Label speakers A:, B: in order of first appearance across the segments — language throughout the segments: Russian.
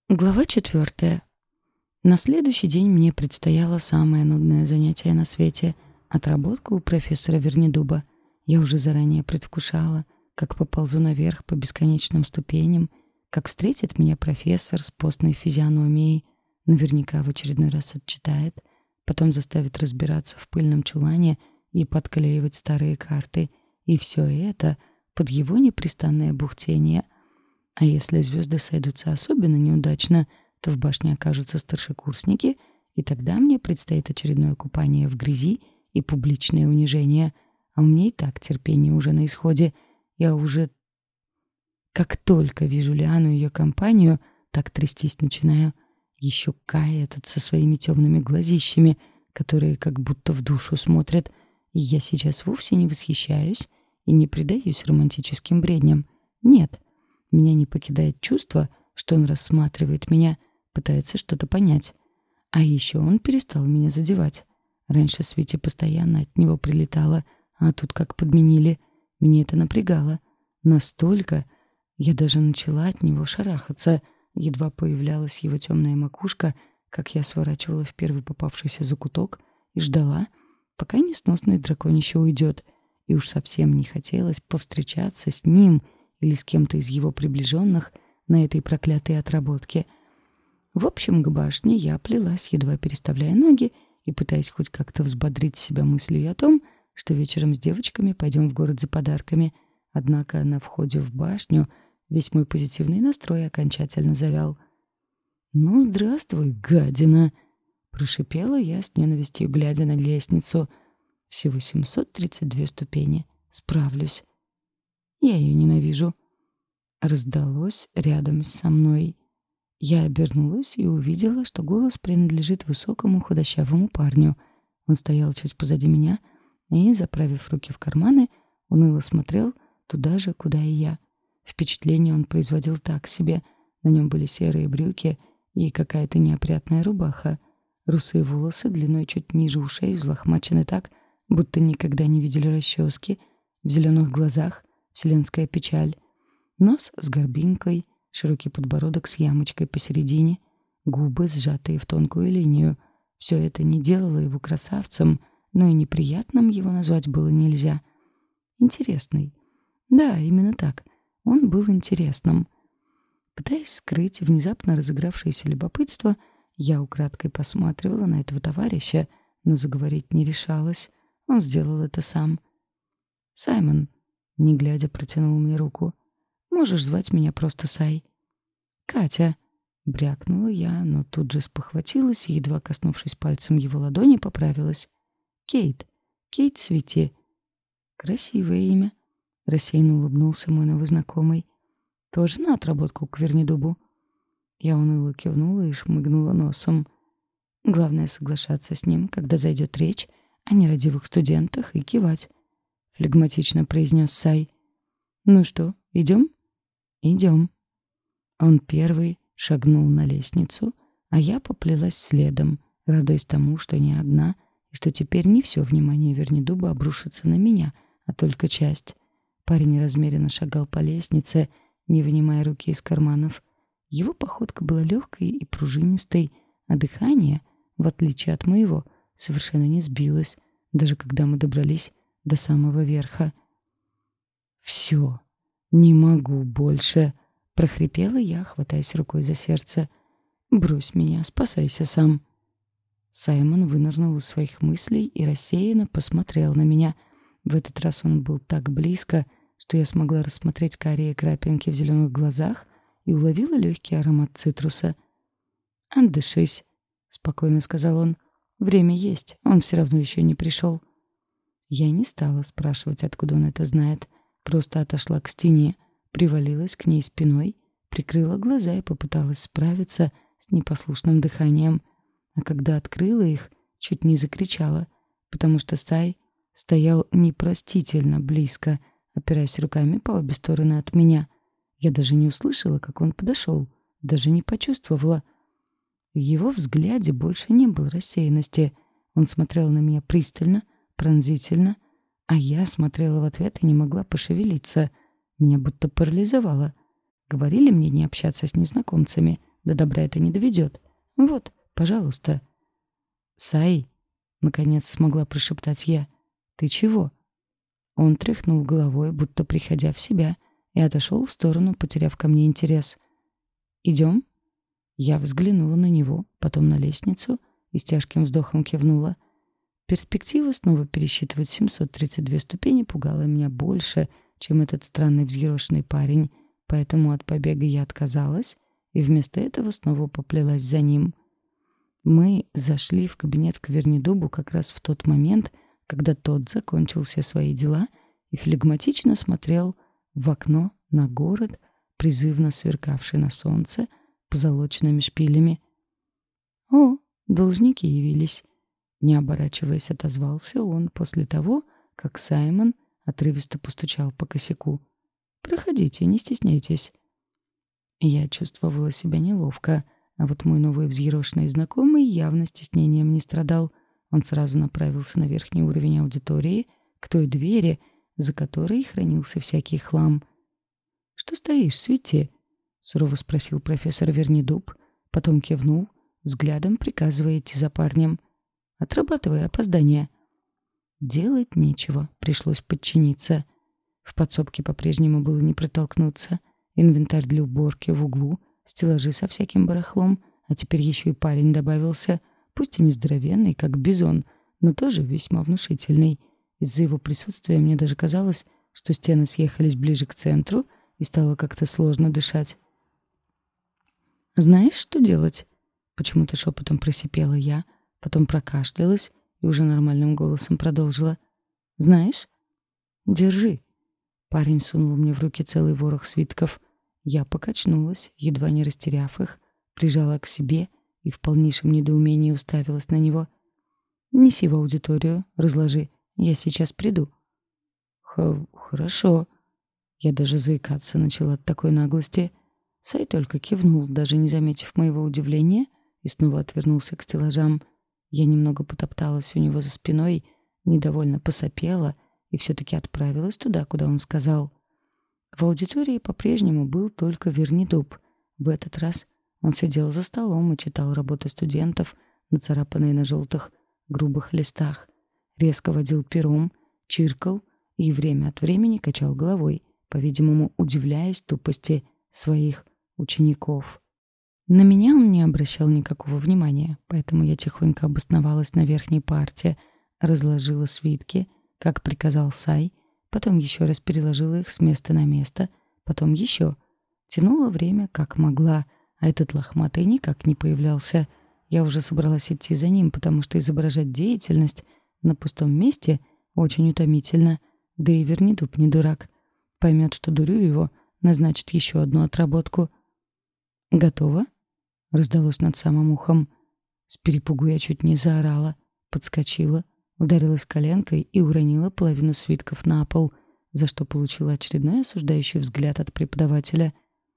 A: Глава 4. На следующий день мне предстояло самое нудное занятие на свете — отработка у профессора Вернедуба. Я уже заранее предвкушала, как поползу наверх по бесконечным ступеням, как встретит меня профессор с постной физиономией, наверняка в очередной раз отчитает, потом заставит разбираться в пыльном чулане и подклеивать старые карты. И все это под его непрестанное бухтение — а если звезды сойдутся особенно неудачно, то в башне окажутся старшекурсники, и тогда мне предстоит очередное купание в грязи и публичное унижение. А у меня и так терпение уже на исходе. Я уже, как только вижу Лиану и ее компанию, так трястись начинаю. Еще Кай этот со своими темными глазищами, которые как будто в душу смотрят. И я сейчас вовсе не восхищаюсь и не предаюсь романтическим бредням. Нет. Меня не покидает чувство, что он рассматривает меня, пытается что-то понять. А еще он перестал меня задевать. Раньше Свете постоянно от него прилетало, а тут как подменили. Меня это напрягало. Настолько, я даже начала от него шарахаться. Едва появлялась его темная макушка, как я сворачивала в первый попавшийся закуток и ждала, пока несносный драконище уйдет. И уж совсем не хотелось повстречаться с ним или с кем-то из его приближенных на этой проклятой отработке. В общем, к башне я плелась, едва переставляя ноги и пытаясь хоть как-то взбодрить себя мыслью о том, что вечером с девочками пойдем в город за подарками. Однако на входе в башню весь мой позитивный настрой окончательно завял. «Ну, здравствуй, гадина!» — прошипела я с ненавистью, глядя на лестницу. Всего 732 ступени. Справлюсь. Я ее ненавижу. Раздалось рядом со мной. Я обернулась и увидела, что голос принадлежит высокому худощавому парню. Он стоял чуть позади меня и, заправив руки в карманы, уныло смотрел туда же, куда и я. Впечатление он производил так себе. На нем были серые брюки и какая-то неопрятная рубаха. Русые волосы длиной чуть ниже ушей взлохмачены так, будто никогда не видели расчески. В зеленых глазах вселенская печаль. Нос с горбинкой, широкий подбородок с ямочкой посередине, губы, сжатые в тонкую линию. Все это не делало его красавцем, но и неприятным его назвать было нельзя. Интересный. Да, именно так. Он был интересным. Пытаясь скрыть внезапно разыгравшееся любопытство, я украдкой посматривала на этого товарища, но заговорить не решалась. Он сделал это сам. «Саймон», не глядя, протянул мне руку. «Можешь звать меня просто Сай». «Катя», — брякнула я, но тут же спохватилась и, едва коснувшись пальцем его ладони, поправилась. «Кейт. Кейт Свети». «Красивое имя», — рассеянно улыбнулся мой новый знакомый. «Тоже на отработку к Вернедубу?» Я уныло кивнула и шмыгнула носом. Главное — соглашаться с ним, когда зайдет речь о нерадивых студентах, и кивать. Флегматично произнес Сай. «Ну что, идем?» «Идем». Он первый шагнул на лестницу, а я поплелась следом, радуясь тому, что не одна, и что теперь не все внимание Вернедуба обрушится на меня, а только часть. Парень размеренно шагал по лестнице, не вынимая руки из карманов. Его походка была легкой и пружинистой, а дыхание, в отличие от моего, совершенно не сбилось, даже когда мы добрались до самого верха. «Все, не могу больше!» — прохрипела я, хватаясь рукой за сердце. «Брось меня, спасайся сам!» Саймон вынырнул из своих мыслей и рассеянно посмотрел на меня. В этот раз он был так близко, что я смогла рассмотреть карие крапинки в зеленых глазах и уловила легкий аромат цитруса. «Отдышись», — спокойно сказал он. «Время есть, он все равно еще не пришел». Я не стала спрашивать, откуда он это знает. Просто отошла к стене, привалилась к ней спиной, прикрыла глаза и попыталась справиться с непослушным дыханием. А когда открыла их, чуть не закричала, потому что Сай стоял непростительно близко, опираясь руками по обе стороны от меня. Я даже не услышала, как он подошел, даже не почувствовала. В его взгляде больше не было рассеянности. Он смотрел на меня пристально, пронзительно, а я смотрела в ответ и не могла пошевелиться. Меня будто парализовало. Говорили мне не общаться с незнакомцами, До добра это не доведет. Вот, пожалуйста». «Сай», — наконец смогла прошептать я, — «ты чего?» Он тряхнул головой, будто приходя в себя, и отошел в сторону, потеряв ко мне интерес. «Идем?» Я взглянула на него, потом на лестницу и с тяжким вздохом кивнула. Перспектива снова пересчитывать 732 ступени пугала меня больше, чем этот странный взъерошенный парень, поэтому от побега я отказалась и вместо этого снова поплелась за ним. Мы зашли в кабинет к Вернидубу как раз в тот момент, когда тот закончил все свои дела и флегматично смотрел в окно на город, призывно сверкавший на солнце позолоченными шпилями. «О, должники явились!» Не оборачиваясь, отозвался он после того, как Саймон отрывисто постучал по косяку. «Проходите, не стесняйтесь». Я чувствовала себя неловко, а вот мой новый взъерошенный знакомый явно стеснением не страдал. Он сразу направился на верхний уровень аудитории, к той двери, за которой хранился всякий хлам. «Что стоишь, Свети?» — сурово спросил профессор Вернидуб, потом кивнул, взглядом приказывая идти за парнем. «Отрабатывай опоздание». Делать нечего, пришлось подчиниться. В подсобке по-прежнему было не протолкнуться. Инвентарь для уборки в углу, стеллажи со всяким барахлом, а теперь еще и парень добавился, пусть и не здоровенный, как бизон, но тоже весьма внушительный. Из-за его присутствия мне даже казалось, что стены съехались ближе к центру, и стало как-то сложно дышать. «Знаешь, что делать?» — почему-то шепотом просипела я, потом прокашлялась и уже нормальным голосом продолжила. «Знаешь? Держи». Парень сунул мне в руки целый ворох свитков. Я покачнулась, едва не растеряв их, прижала к себе и в полнейшем недоумении уставилась на него. «Неси в аудиторию, разложи. Я сейчас приду». «Хорошо». Я даже заикаться начала от такой наглости. Сай только кивнул, даже не заметив моего удивления, и снова отвернулся к стеллажам. Я немного потопталась у него за спиной, недовольно посопела и все-таки отправилась туда, куда он сказал. В аудитории по-прежнему был только Вернидуб. В этот раз он сидел за столом и читал работы студентов, нацарапанные на желтых, грубых листах. Резко водил пером, чиркал и время от времени качал головой, по-видимому, удивляясь тупости своих учеников. На меня он не обращал никакого внимания, поэтому я тихонько обосновалась на верхней парте, разложила свитки, как приказал Сай, потом еще раз переложила их с места на место, потом еще. Тянула время, как могла, а этот лохматый никак не появлялся. Я уже собралась идти за ним, потому что изображать деятельность на пустом месте очень утомительно, да и Вернидуб не дурак. Поймет, что дурю его, назначит еще одну отработку. «Готово?» — раздалось над самым ухом. С перепугу я чуть не заорала, подскочила, ударилась коленкой и уронила половину свитков на пол, за что получила очередной осуждающий взгляд от преподавателя.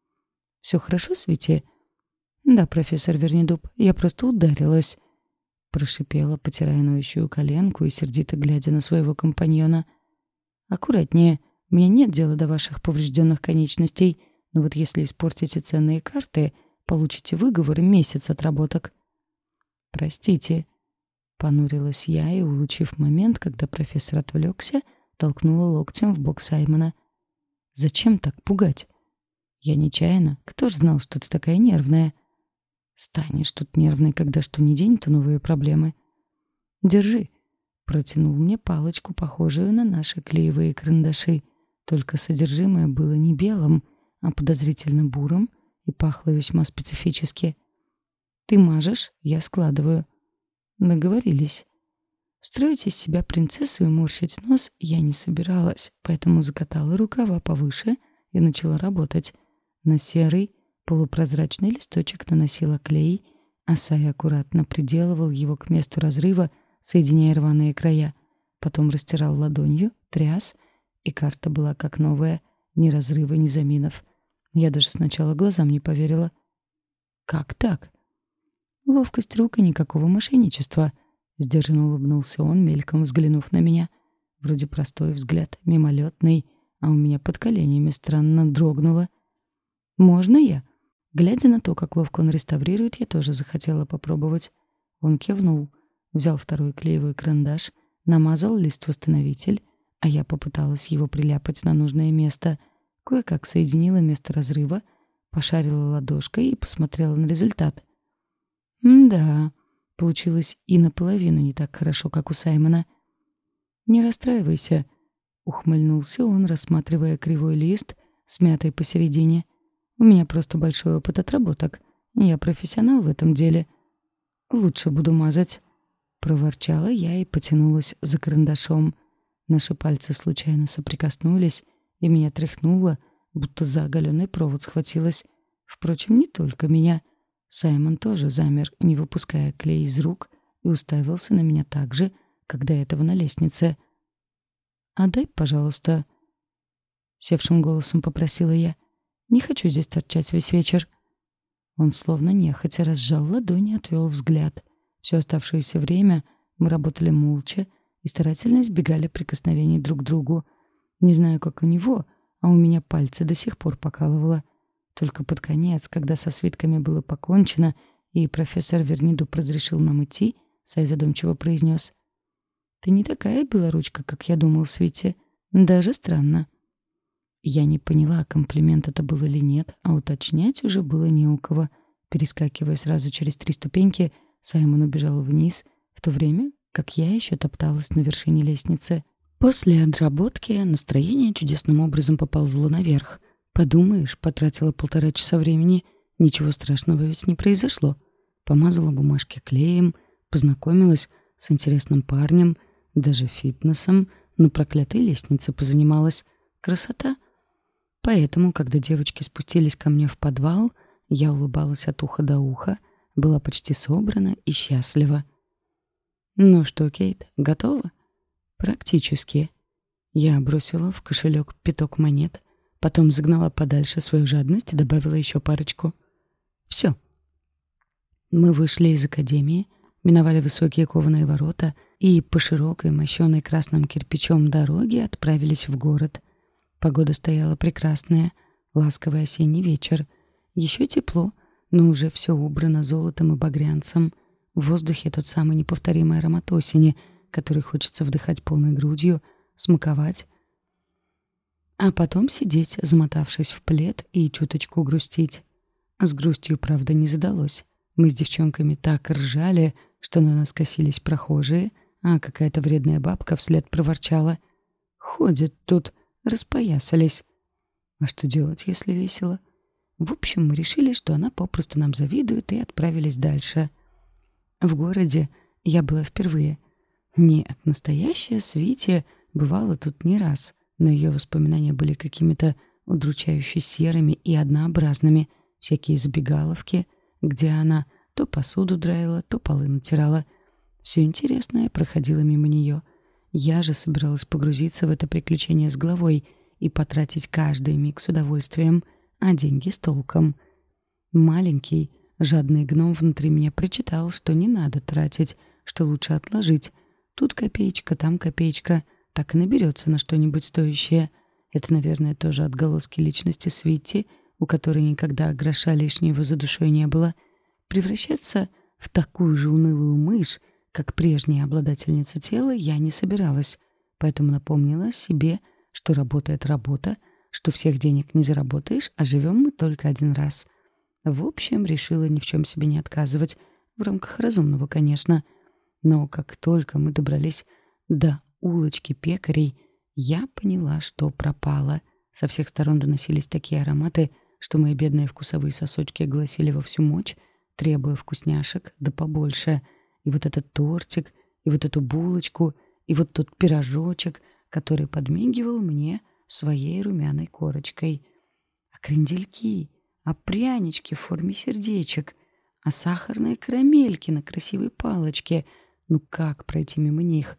A: «Все хорошо, Свети?» «Да, профессор Вернидуб, я просто ударилась», — прошипела, потирая ноющую коленку и сердито глядя на своего компаньона. «Аккуратнее. Мне нет дела до ваших поврежденных конечностей, но вот если испортите ценные карты, получите выговор и месяц отработок». «Простите», — понурилась я и, улучив момент, когда профессор отвлекся, толкнула локтем в бок Саймона. «Зачем так пугать?» «Я нечаянно. Кто ж знал, что ты такая нервная?» «Станешь тут нервной, когда что ни день, то новые проблемы». «Держи», — протянул мне палочку, похожую на наши клеевые карандаши. Только содержимое было не белым, а подозрительно бурым и пахло весьма специфически. «Ты мажешь, я складываю». Договорились. Строить из себя принцессу и морщить нос я не собиралась, поэтому закатала рукава повыше и начала работать. На серый полупрозрачный листочек наносила клей, а Сай аккуратно приделывал его к месту разрыва, соединяя рваные края. Потом растирал ладонью, тряс, и карта была как новая, ни разрыва, ни заминов. Я даже сначала глазам не поверила. «Как так?» «Ловкость рук и никакого мошенничества», — сдержанно улыбнулся он, мельком взглянув на меня. Вроде простой взгляд, мимолетный, а у меня под коленями странно дрогнуло. «Можно я?» Глядя на то, как ловко он реставрирует, я тоже захотела попробовать. Он кивнул, взял второй клеевой карандаш, намазал лист-восстановитель, а я попыталась его приляпать на нужное место. Кое-как соединила место разрыва, пошарила ладошкой и посмотрела на результат. Да, получилось и наполовину не так хорошо, как у Саймона. «Не расстраивайся», — ухмыльнулся он, рассматривая кривой лист, смятый посередине. «У меня просто большой опыт отработок. Я профессионал в этом деле. Лучше буду мазать», — проворчала я и потянулась за карандашом. Наши пальцы случайно соприкоснулись, и меня тряхнуло, будто за оголенный провод схватилась. Впрочем, не только меня. Саймон тоже замер, не выпуская клей из рук, и уставился на меня так же, как до этого на лестнице. «Отдай, пожалуйста», — севшим голосом попросила я. «Не хочу здесь торчать весь вечер». Он словно нехотя разжал ладони и отвел взгляд. Все оставшееся время мы работали молча и старательно избегали прикосновений друг к другу. Не знаю, как у него, а у меня пальцы до сих пор покалывало. Только под конец, когда со свитками было покончено, и профессор Вернидуб разрешил нам идти, Сай задумчиво произнес: «Ты не такая белоручка, как я думал, Свити. Даже странно». Я не поняла, комплимент это был или нет, а уточнять уже было не у кого. Перескакивая сразу через 3 ступеньки, Саймон убежал вниз, в то время как я еще топталась на вершине лестницы. После отработки настроение чудесным образом поползло наверх. Подумаешь, потратила 1,5 часа времени, ничего страшного ведь не произошло. Помазала бумажки клеем, познакомилась с интересным парнем, даже фитнесом, на проклятой лестнице позанималась. Красота! Поэтому, когда девочки спустились ко мне в подвал, я улыбалась от уха до уха, была почти собрана и счастлива. «Ну что, Кейт, готова?» «Практически». Я бросила в кошелек 5 монет, потом загнала подальше свою жадность и добавила еще парочку. Все. Мы вышли из академии, миновали высокие кованые ворота и по широкой, мощенной красным кирпичом дороге отправились в город. Погода стояла прекрасная, ласковый осенний вечер. Еще тепло, но уже все убрано золотом и багрянцем. В воздухе тот самый неповторимый аромат осени, который хочется вдыхать полной грудью, смаковать, а потом сидеть, замотавшись в плед, и чуточку грустить. С грустью, правда, не задалось. Мы с девчонками так ржали, что на нас косились прохожие, а какая-то вредная бабка вслед проворчала: «Ходят тут, распоясались». А что делать, если весело? В общем, мы решили, что она попросту нам завидует, и отправились дальше. В городе я была впервые. Нет, настоящая Свити бывала тут не раз, но ее воспоминания были какими-то удручающе серыми и однообразными. Всякие забегаловки, где она то посуду драила, то полы натирала. Все интересное проходило мимо нее. Я же собиралась погрузиться в это приключение с головой и потратить каждый миг с удовольствием, а деньги с толком. Маленький, жадный гном внутри меня прочитал, что не надо тратить, что лучше отложить. Тут копеечка, там копеечка, так и наберется на что-нибудь стоящее. Это, наверное, тоже отголоски личности Свити, у которой никогда гроша лишнего за душой не было. Превращаться в такую же унылую мышь, как прежняя обладательница тела, я не собиралась, поэтому напомнила себе, что работа — это работа, что всех денег не заработаешь, а живем мы только один раз. В общем, решила ни в чем себе не отказывать, в рамках разумного, конечно. Но как только мы добрались до улочки пекарей, я поняла, что пропала. Со всех сторон доносились такие ароматы, что мои бедные вкусовые сосочки гласили во всю мощь, требуя вкусняшек, да побольше. И вот этот тортик, и вот эту булочку, и вот тот пирожочек, который подмигивал мне своей румяной корочкой. А крендельки, а прянички в форме сердечек, а сахарные карамельки на красивой палочке. Ну как пройти мимо них?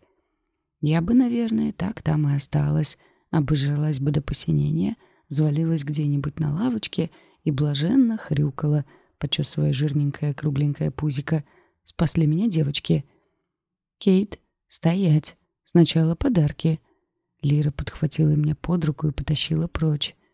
A: Я бы, наверное, так там и осталась, обожралась бы до посинения, завалилась где-нибудь на лавочке и блаженно хрюкала, почесывая жирненькое кругленькое пузико. Спасли меня девочки. «Кейт, стоять! Сначала подарки!» Лира подхватила меня под руку и потащила прочь.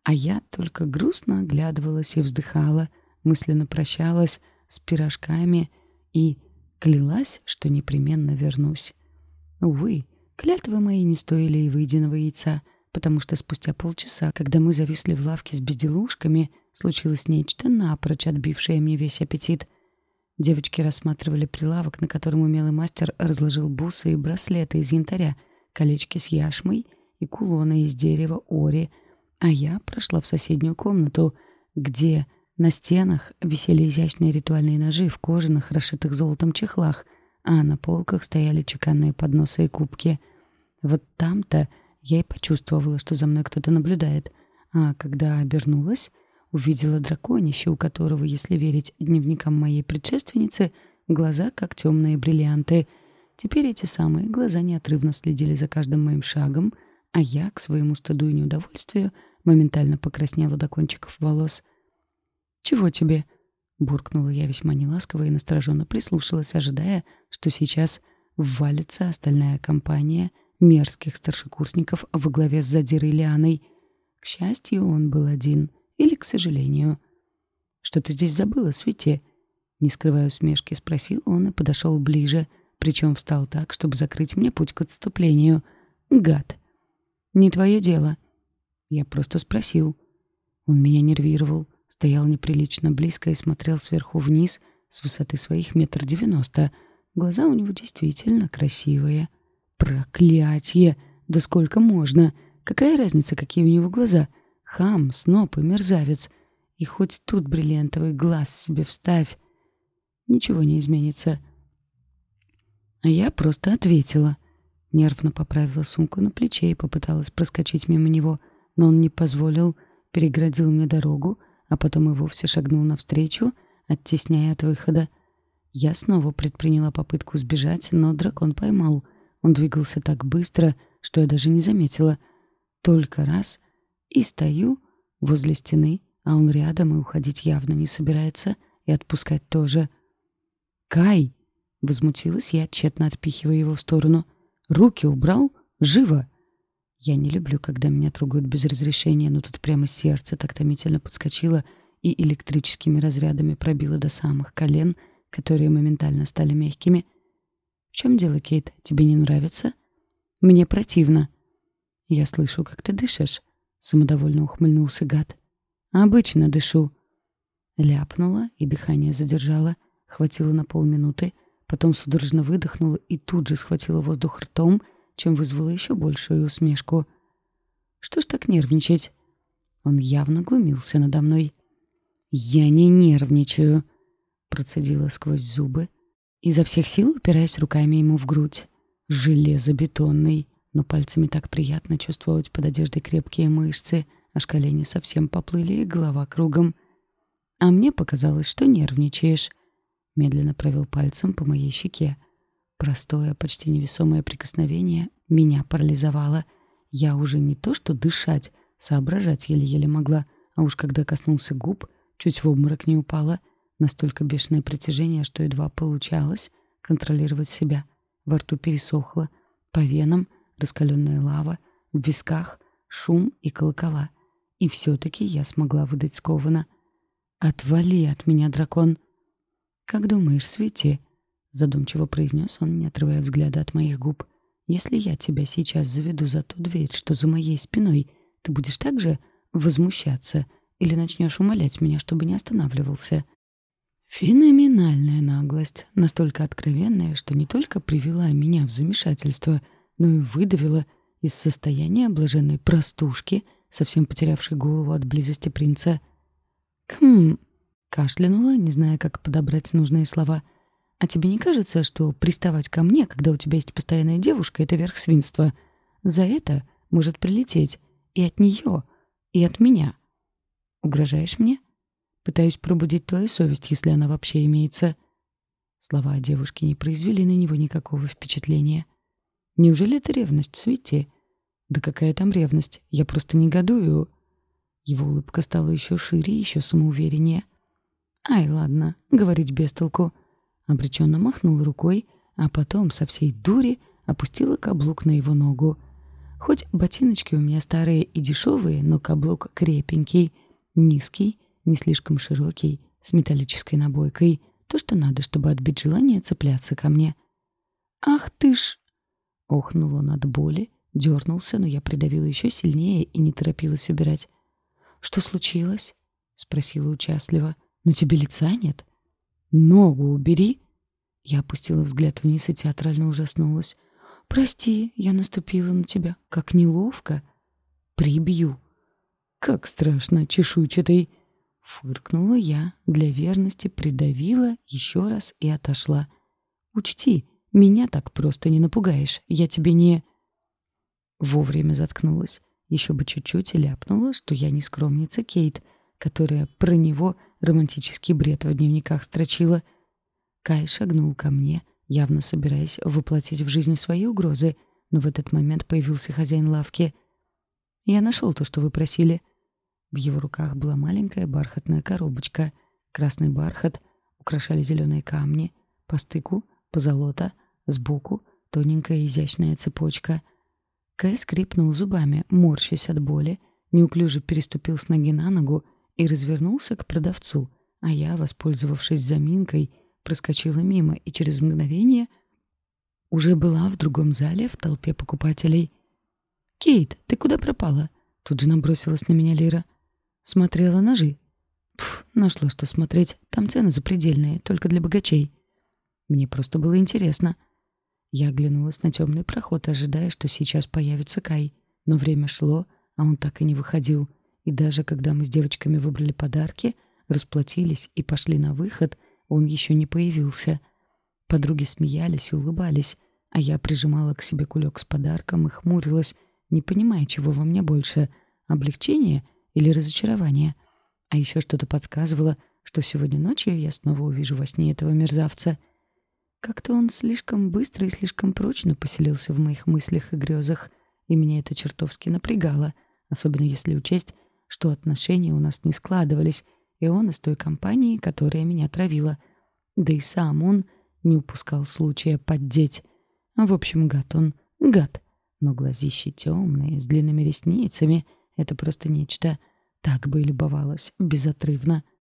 A: А я только грустно оглядывалась и вздыхала, мысленно прощалась с пирожками и клялась, что непременно вернусь. Увы, клятвы мои не стоили и выеденного яйца, потому что спустя полчаса, когда мы зависли в лавке с безделушками, случилось нечто, напрочь отбившее мне весь аппетит. Девочки рассматривали прилавок, на котором умелый мастер разложил бусы и браслеты из янтаря, колечки с яшмой и кулоны из дерева ори, а я прошла в соседнюю комнату, где на стенах висели изящные ритуальные ножи в кожаных, расшитых золотом чехлах, а на полках стояли чеканные подносы и кубки. Вот там-то я и почувствовала, что за мной кто-то наблюдает, а когда обернулась, увидела драконище, у которого, если верить дневникам моей предшественницы, глаза как темные бриллианты. Теперь эти самые глаза неотрывно следили за каждым моим шагом, а я, к своему стыду и неудовольствию, моментально покраснела до кончиков волос. «Чего тебе?» — буркнула я весьма неласково и настороженно прислушалась, ожидая, что сейчас ввалится остальная компания мерзких старшекурсников во главе с задирой Лианой. К счастью, он был один. Или, к сожалению. «Что ты здесь забыла, Свете?» Не скрывая усмешки, спросил он и подошел ближе, причем встал так, чтобы закрыть мне путь к отступлению. «Гад!» «Не твое дело». Я просто спросил. Он меня нервировал, стоял неприлично близко и смотрел сверху вниз с высоты своих 1,90 м. Глаза у него действительно красивые. Проклятье! Да сколько можно? Какая разница, какие у него глаза? Хам, сноб и мерзавец. И хоть тут бриллиантовый глаз себе вставь. Ничего не изменится. А я просто ответила. Нервно поправила сумку на плече и попыталась проскочить мимо него, но он не позволил, переградил мне дорогу, а потом и вовсе шагнул навстречу, оттесняя от выхода. Я снова предприняла попытку сбежать, но дракон поймал. Он двигался так быстро, что я даже не заметила. Только раз — и стою возле стены, а он рядом и уходить явно не собирается, и отпускать тоже. «Кай!» — возмутилась я, тщетно отпихивая его в сторону. «Руки убрал? Живо!» Я не люблю, когда меня трогают без разрешения, но тут прямо сердце так томительно подскочило и электрическими разрядами пробило до самых колен, которые моментально стали мягкими. «В чем дело, Кейт? Тебе не нравится?» «Мне противно». «Я слышу, как ты дышишь», — самодовольно ухмыльнулся гад. «Обычно дышу». Ляпнула и дыхание задержала. Хватило на полминуты, потом судорожно выдохнула и тут же схватила воздух ртом, чем вызвала еще большую усмешку. «Что ж так нервничать?» Он явно глумился надо мной. «Я не нервничаю», — процедила сквозь зубы, изо всех сил упираясь руками ему в грудь. Железобетонный, но пальцами так приятно чувствовать под одеждой крепкие мышцы, аж колени совсем поплыли и голова кругом. «А мне показалось, что нервничаешь», — медленно провел пальцем по моей щеке. Простое, почти невесомое прикосновение меня парализовало. Я уже не то что дышать, соображать еле-еле могла, а уж когда коснулся губ, чуть в обморок не упала. Настолько бешеное притяжение, что едва получалось контролировать себя. Во рту пересохло, по венам раскаленная лава, в висках шум и колокола. И все-таки я смогла выдать скованно: «Отвали от меня, дракон!» «Как думаешь, Свети?» — задумчиво произнес он, не отрывая взгляда от моих губ. «Если я тебя сейчас заведу за ту дверь, что за моей спиной, ты будешь так же возмущаться или начнешь умолять меня, чтобы не останавливался?» Феноменальная наглость, настолько откровенная, что не только привела меня в замешательство, но и выдавила из состояния блаженной простушки, совсем потерявшей голову от близости принца. «Хм...» — кашлянула, не зная, как подобрать нужные слова. «А тебе не кажется, что приставать ко мне, когда у тебя есть постоянная девушка, — это верх свинства? За это может прилететь и от нее, и от меня. Угрожаешь мне? Пытаюсь пробудить твою совесть, если она вообще имеется». Слова о девушке не произвели на него никакого впечатления. «Неужели это ревность, Свити?» «Да какая там ревность? Я просто негодую». Его улыбка стала еще шире, еще самоувереннее. «Ай, ладно, говорить без толку». Обреченно махнула рукой, а потом со всей дури опустила каблук на его ногу. Хоть ботиночки у меня старые и дешевые, но каблук крепенький, низкий, не слишком широкий, с металлической набойкой. То, что надо, чтобы отбить желание цепляться ко мне. «Ах ты ж!» — охнул он от боли, дернулся, но я придавила еще сильнее и не торопилась убирать. «Что случилось?» — спросила участливо. «Но тебе лица нет?» «Ногу убери!» Я опустила взгляд вниз и театрально ужаснулась. «Прости, я наступила на тебя. Как неловко!» «Прибью!» «Как страшно, чешуйчатый!» Фыркнула я, для верности придавила еще раз и отошла. «Учти, меня так просто не напугаешь. Я тебе не...» Вовремя заткнулась. Еще бы чуть-чуть и ляпнула, что я не скромница Кейт, которая про него романтический бред в дневниках строчила. Кай шагнул ко мне, явно собираясь воплотить в жизнь свои угрозы, но в этот момент появился хозяин лавки. «Я нашел то, что вы просили». В его руках была маленькая бархатная коробочка. Красный бархат украшали зеленые камни, по стыку — позолота, сбоку — тоненькая изящная цепочка. Кай скрипнул зубами, морщась от боли, неуклюже переступил с ноги на ногу и развернулся к продавцу, а я, воспользовавшись заминкой, проскочила мимо и через мгновение уже была в другом зале в толпе покупателей. «Кейт, ты куда пропала?» Тут же набросилась на меня Лира. «Смотрела ножи». «Пф, нашла что смотреть. Там цены запредельные, только для богачей». Мне просто было интересно. Я оглянулась на темный проход, ожидая, что сейчас появится Кай. Но время шло, а он так и не выходил. И даже когда мы с девочками выбрали подарки, расплатились и пошли на выход, он еще не появился. Подруги смеялись и улыбались, а я прижимала к себе кулек с подарком и хмурилась, не понимая, чего во мне больше — облегчение или разочарование. А еще что-то подсказывало, что сегодня ночью я снова увижу во сне этого мерзавца. Как-то он слишком быстро и слишком прочно поселился в моих мыслях и грезах, и меня это чертовски напрягало, особенно если учесть, что отношения у нас не складывались, и он из той компании, которая меня травила. Да и сам он не упускал случая поддеть. В общем, гад он, гад. Но глазищи темные, с длинными ресницами — это просто нечто. Так бы и любовалась, безотрывно.